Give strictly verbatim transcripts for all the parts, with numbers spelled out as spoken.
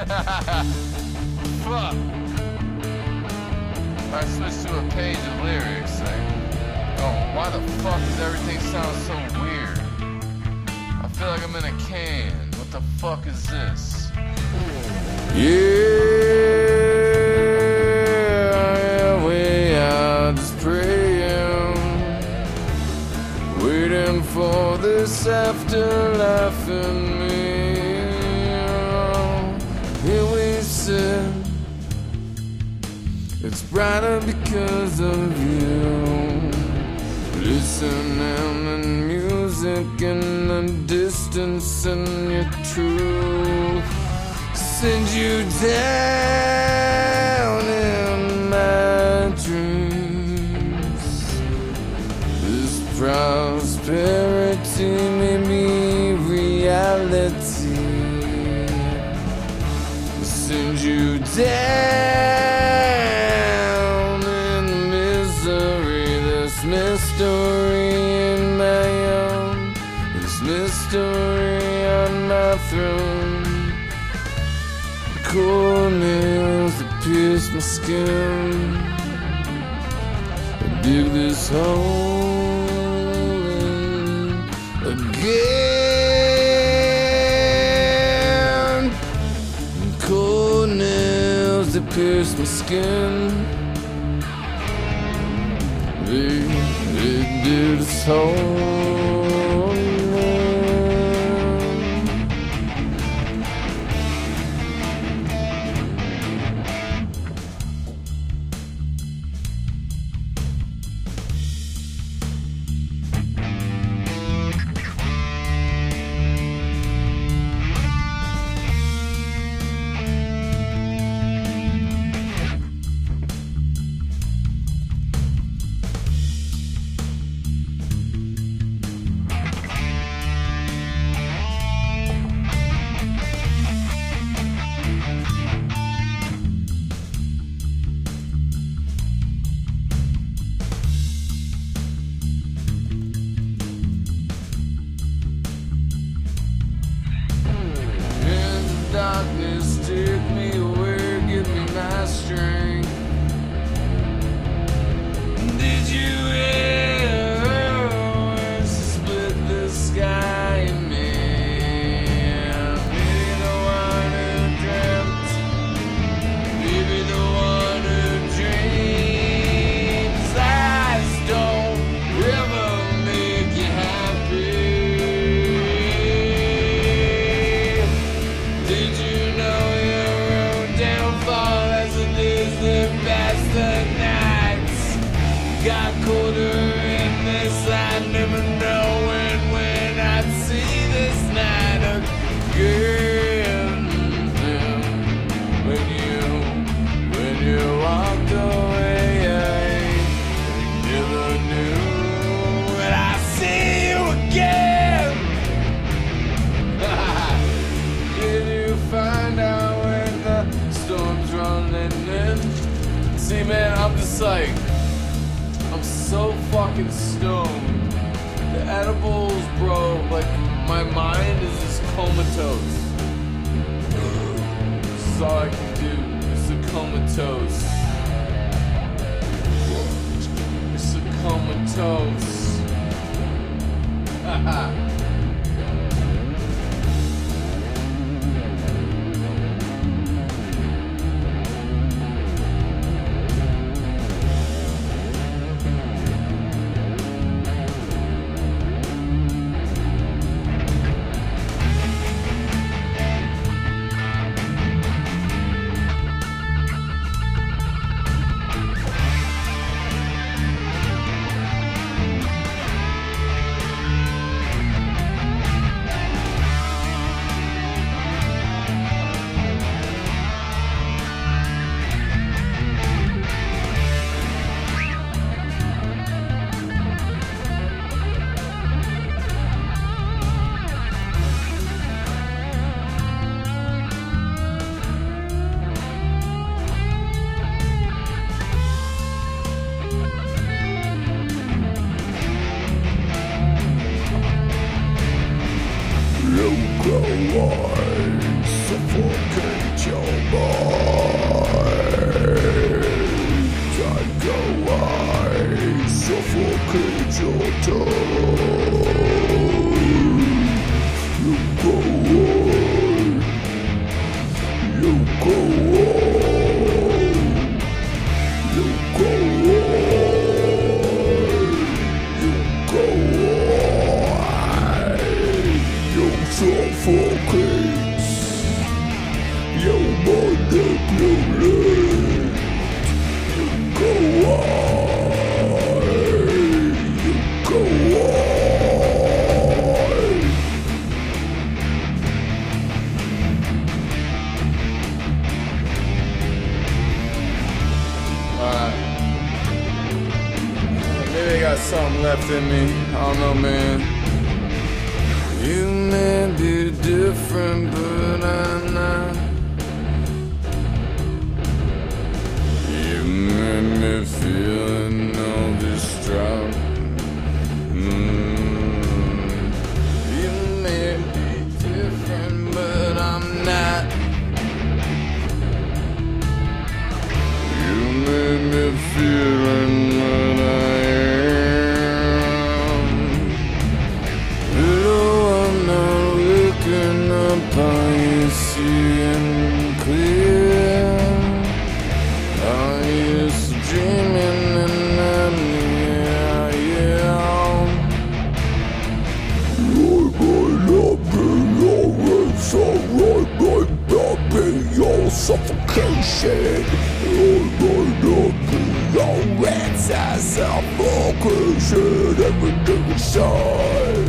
Fuck. I switched to a page of lyrics, like, oh, why the fuck does everything sound so weird? I feel like I'm in a can. What the fuck is this? Yeah, way out just praying, waiting for this afterlife in me. Here we sit, it's brighter because of you. Listening and music in the distance and your truth send you down in my dreams. This prosperity may be reality. Send you down in misery. This mystery in my own, this mystery on my throne. Cold nails that pierce my skin. I dig this hole in again. Cold nails that pierce my skin. They, they dig this hole in. Darkness, take me away, give me my strength. Did you ever split the sky in me? Maybe the one who dreamt, maybe the one who dreams. Eyes don't ever make you happy. Did you know your own downfall as the days that passed the nights got colder in this? I never know when, when I'd see this night again. When you, when you walked away, I never knew when I see you again. Did you find out when the storm's running in? See, man, I'm just like, I'm so fucking stoned. The edibles, bro, like, my mind is just comatose. This is all I can do. It's a comatose. It's a comatose. Haha. Local wine suffocate your mind. Take away, suffocate your tongue. You go on, you go on, you go on, you go on. You suffocate, you manipulate. You go on, you go on. Alright. Maybe I got something left in me. I don't know, man. You may be different, but I'm not. You made me feeling all distraught. Mm. You may be different, but I'm not. You made me feeling what I am. Though I'm not looking up, I seeing clear. I used to dreaming and I'm here, yeah. You're my loving, your sorrow, my baby, your suffocation. You're my loving, your answer, suffocation, everything inside.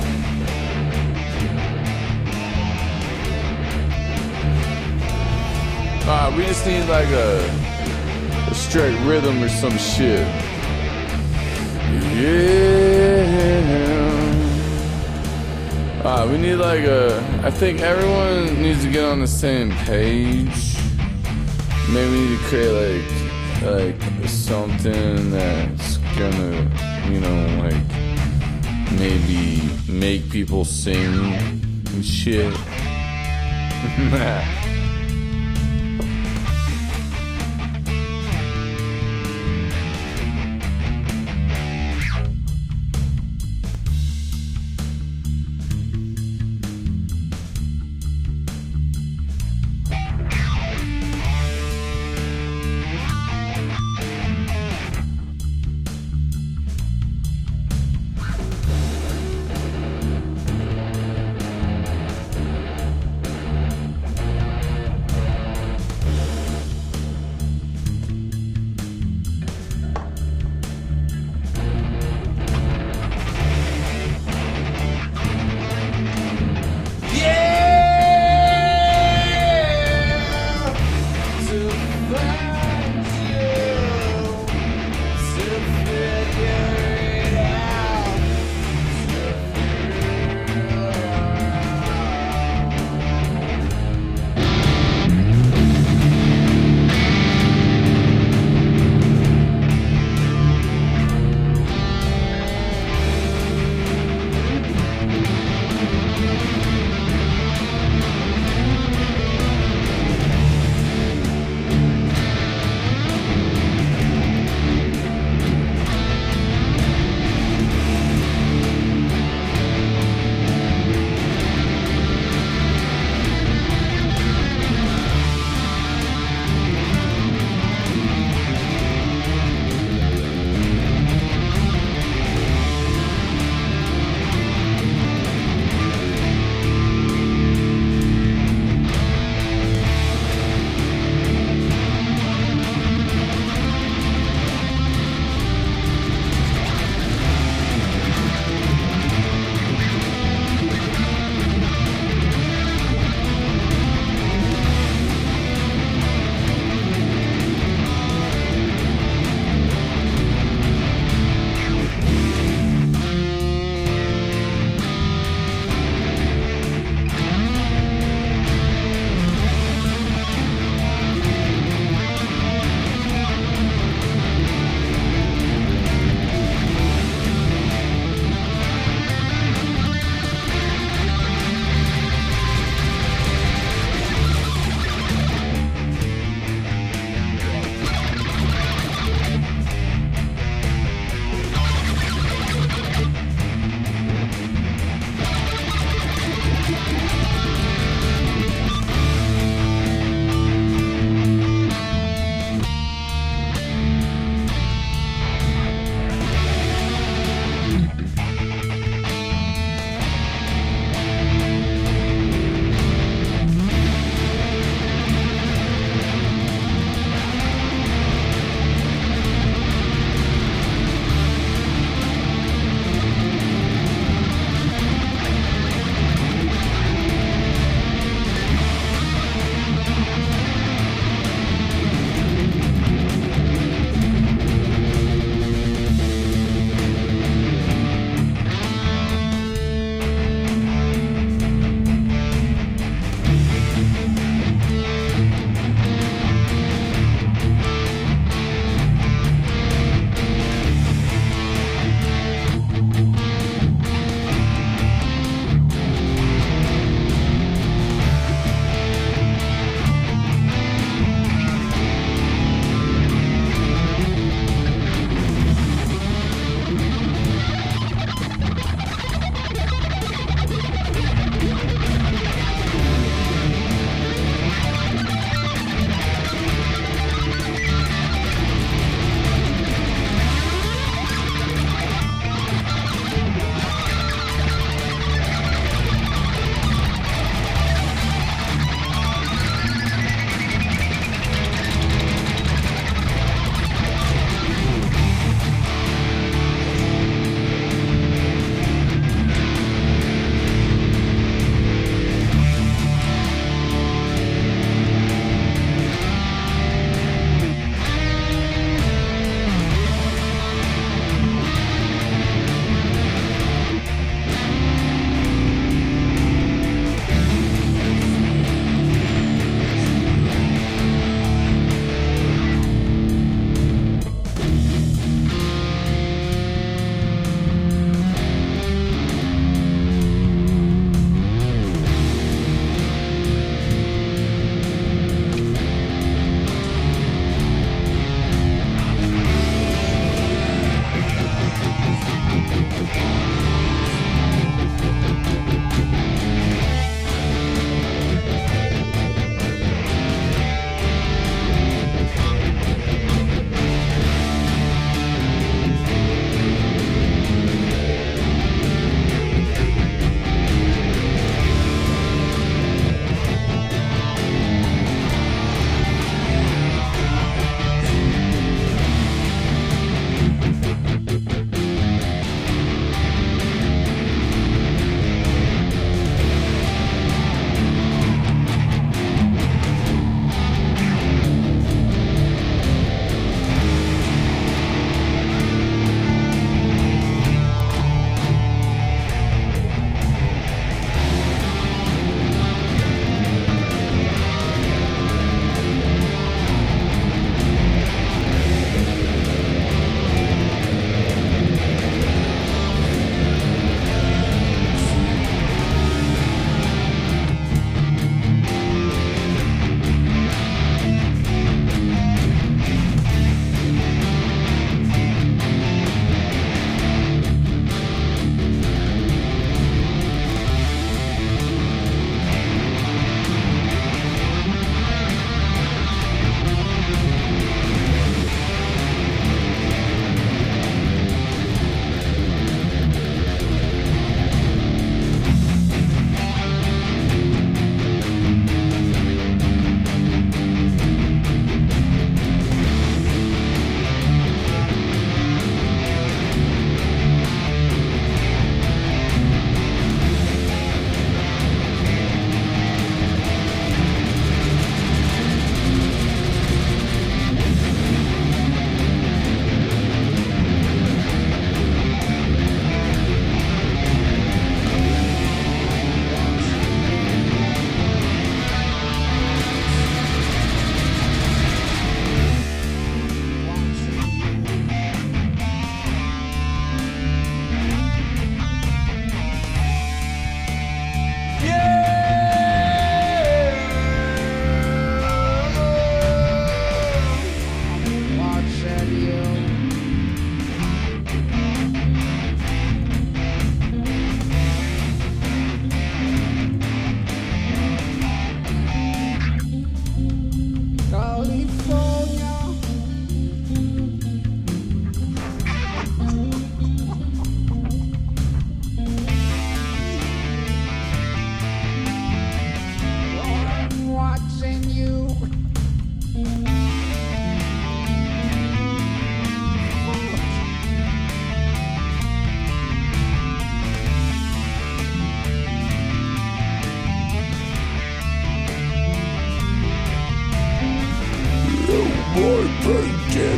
Alright, we just need like a, a straight rhythm or some shit. Yeah. Alright, we need like a. I think everyone needs to get on the same page. Maybe we need to create like like something that's gonna, you know, like maybe make people sing and shit.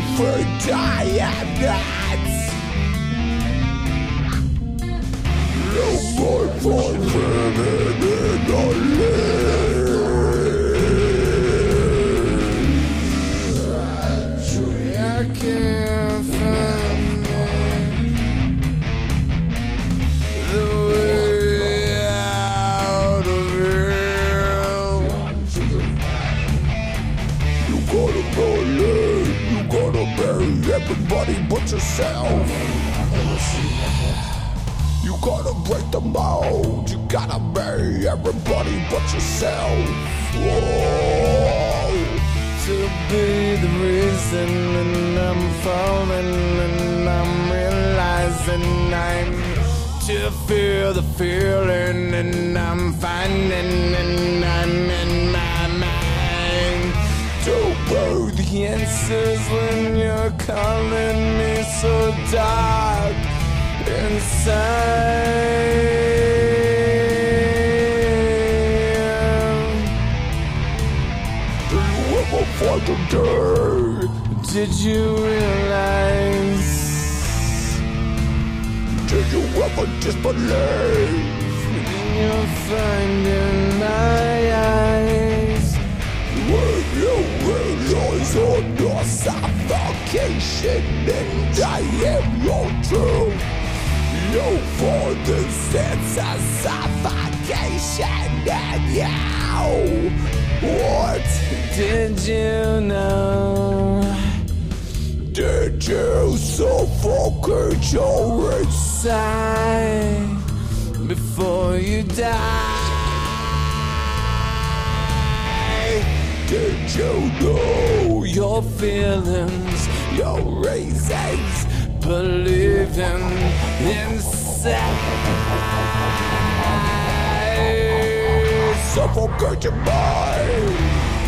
think I am not. No more for living in the land. I can't find the way out of here. You gotta believe, you gotta bury everybody but yourself. You gotta break the mold, you gotta bury everybody but yourself. Whoa. To be the reason, and I'm falling, and I'm realizing I'm to feel the feeling, and I'm finding, and I'm in my mind. To know the answers when you're calling me so dark inside. For the day, did you realize? Did you ever disbelieve? You'll find in my eyes When you realize on your suffocation, and I am your truth. You for the sense of suffocation, and you. What did you know? Did you suffocate your inside before you die? Did you know your feelings, your reasons, believing inside? Suffocate your mind.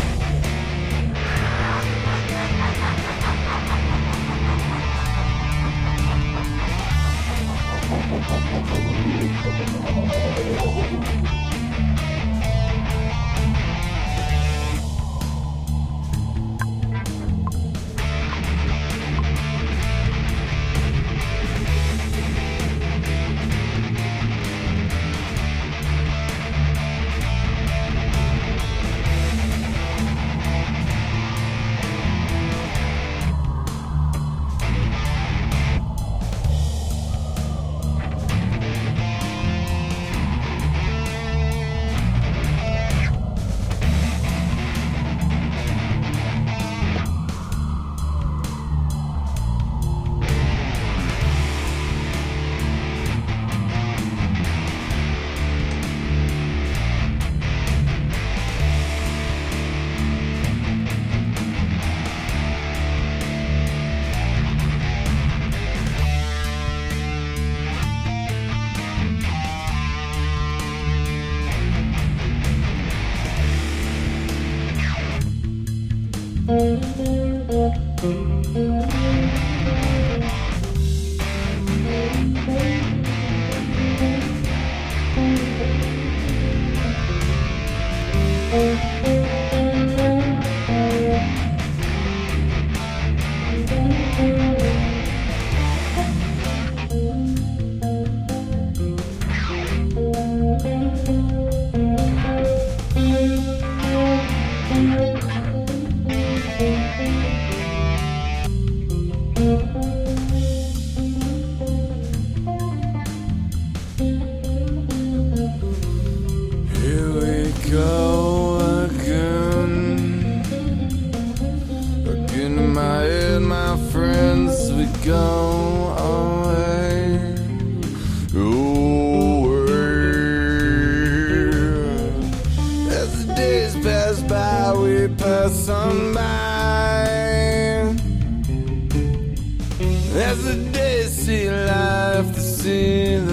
As the days see life, to see the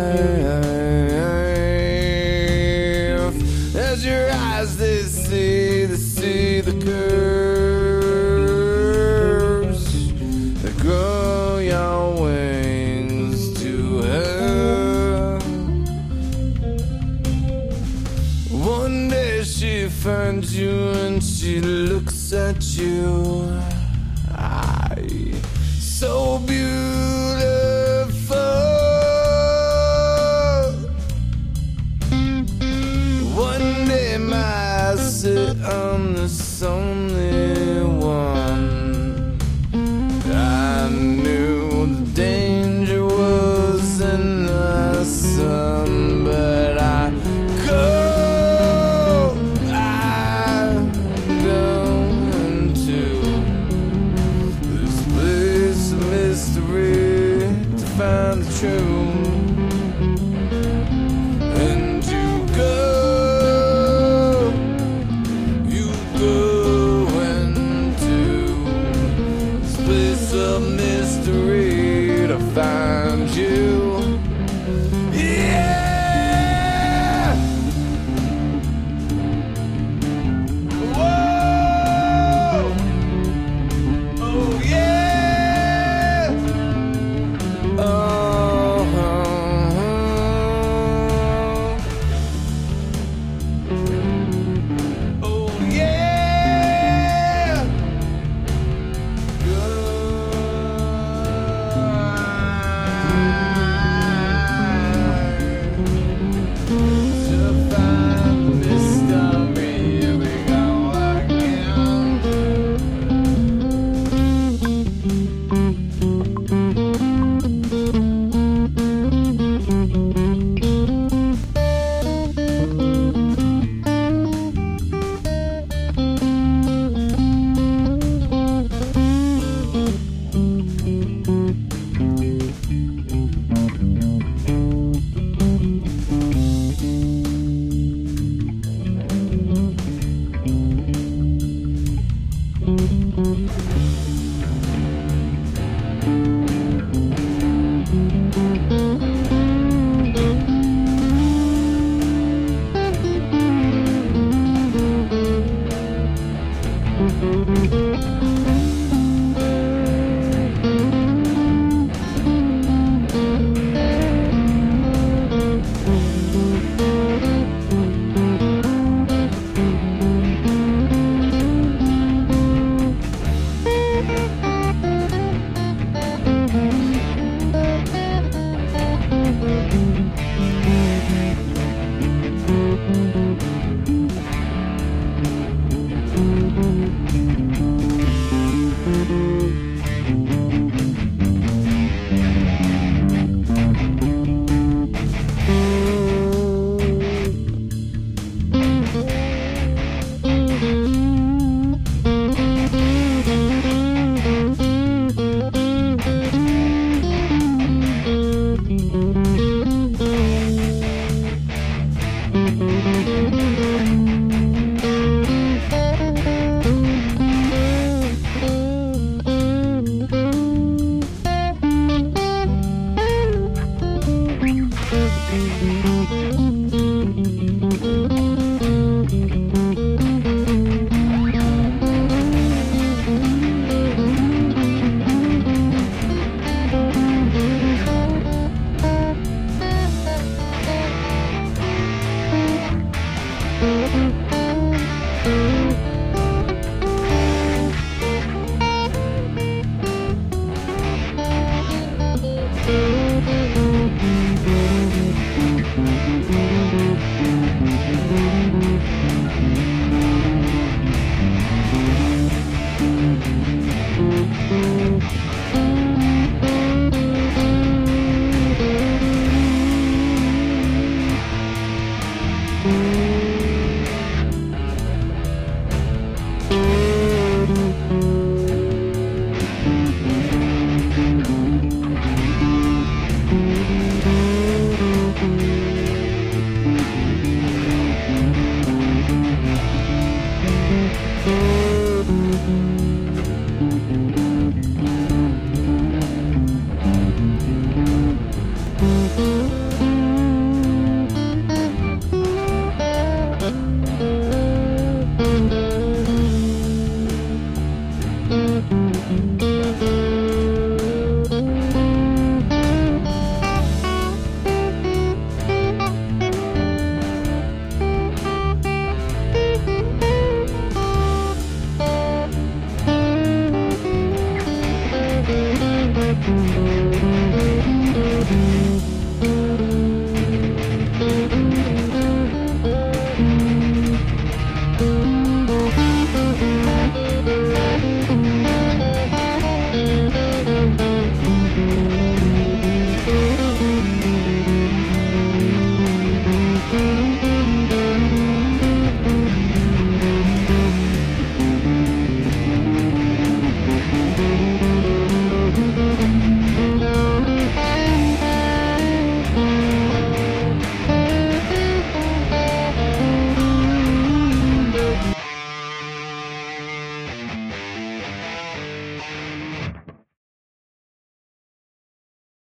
life. As your eyes they see, they see the curves that grow your wings to her. One day she finds you and she looks at you. I so beautiful. One day my sit on this only one.